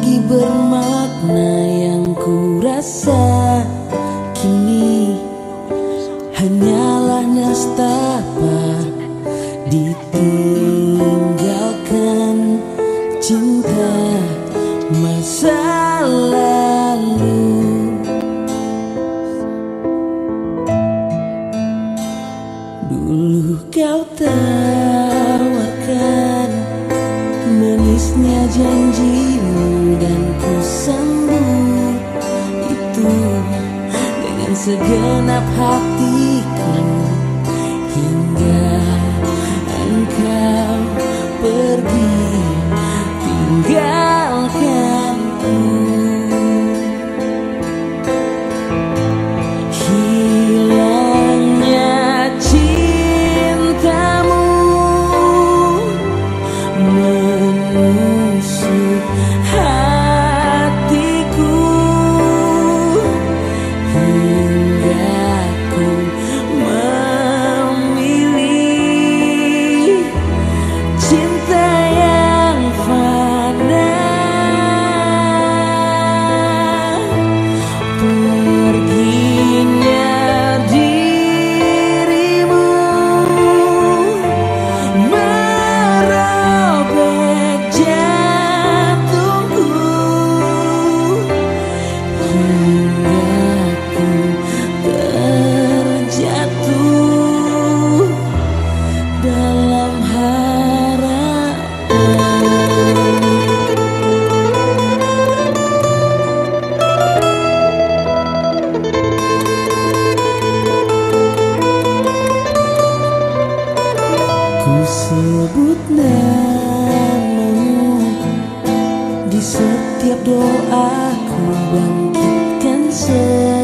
lagi bermakna yang ku rasa kini hanyalah nestapa ditinggalkan cinta masa lalu. Dulu kau tawarkan manisnya janjimu dan ku sambut itu dengan segenap hatiku, hingga engkau pergi tinggalkanku. Hilangnya cintamu menusuk hatiku, hingga ku memilih cinta yang fana. Perginya dirimu merobek jantungku, hingga ku terjatuh dalam harapan. Ku sebut namamu di setiap doaku, bangkitkan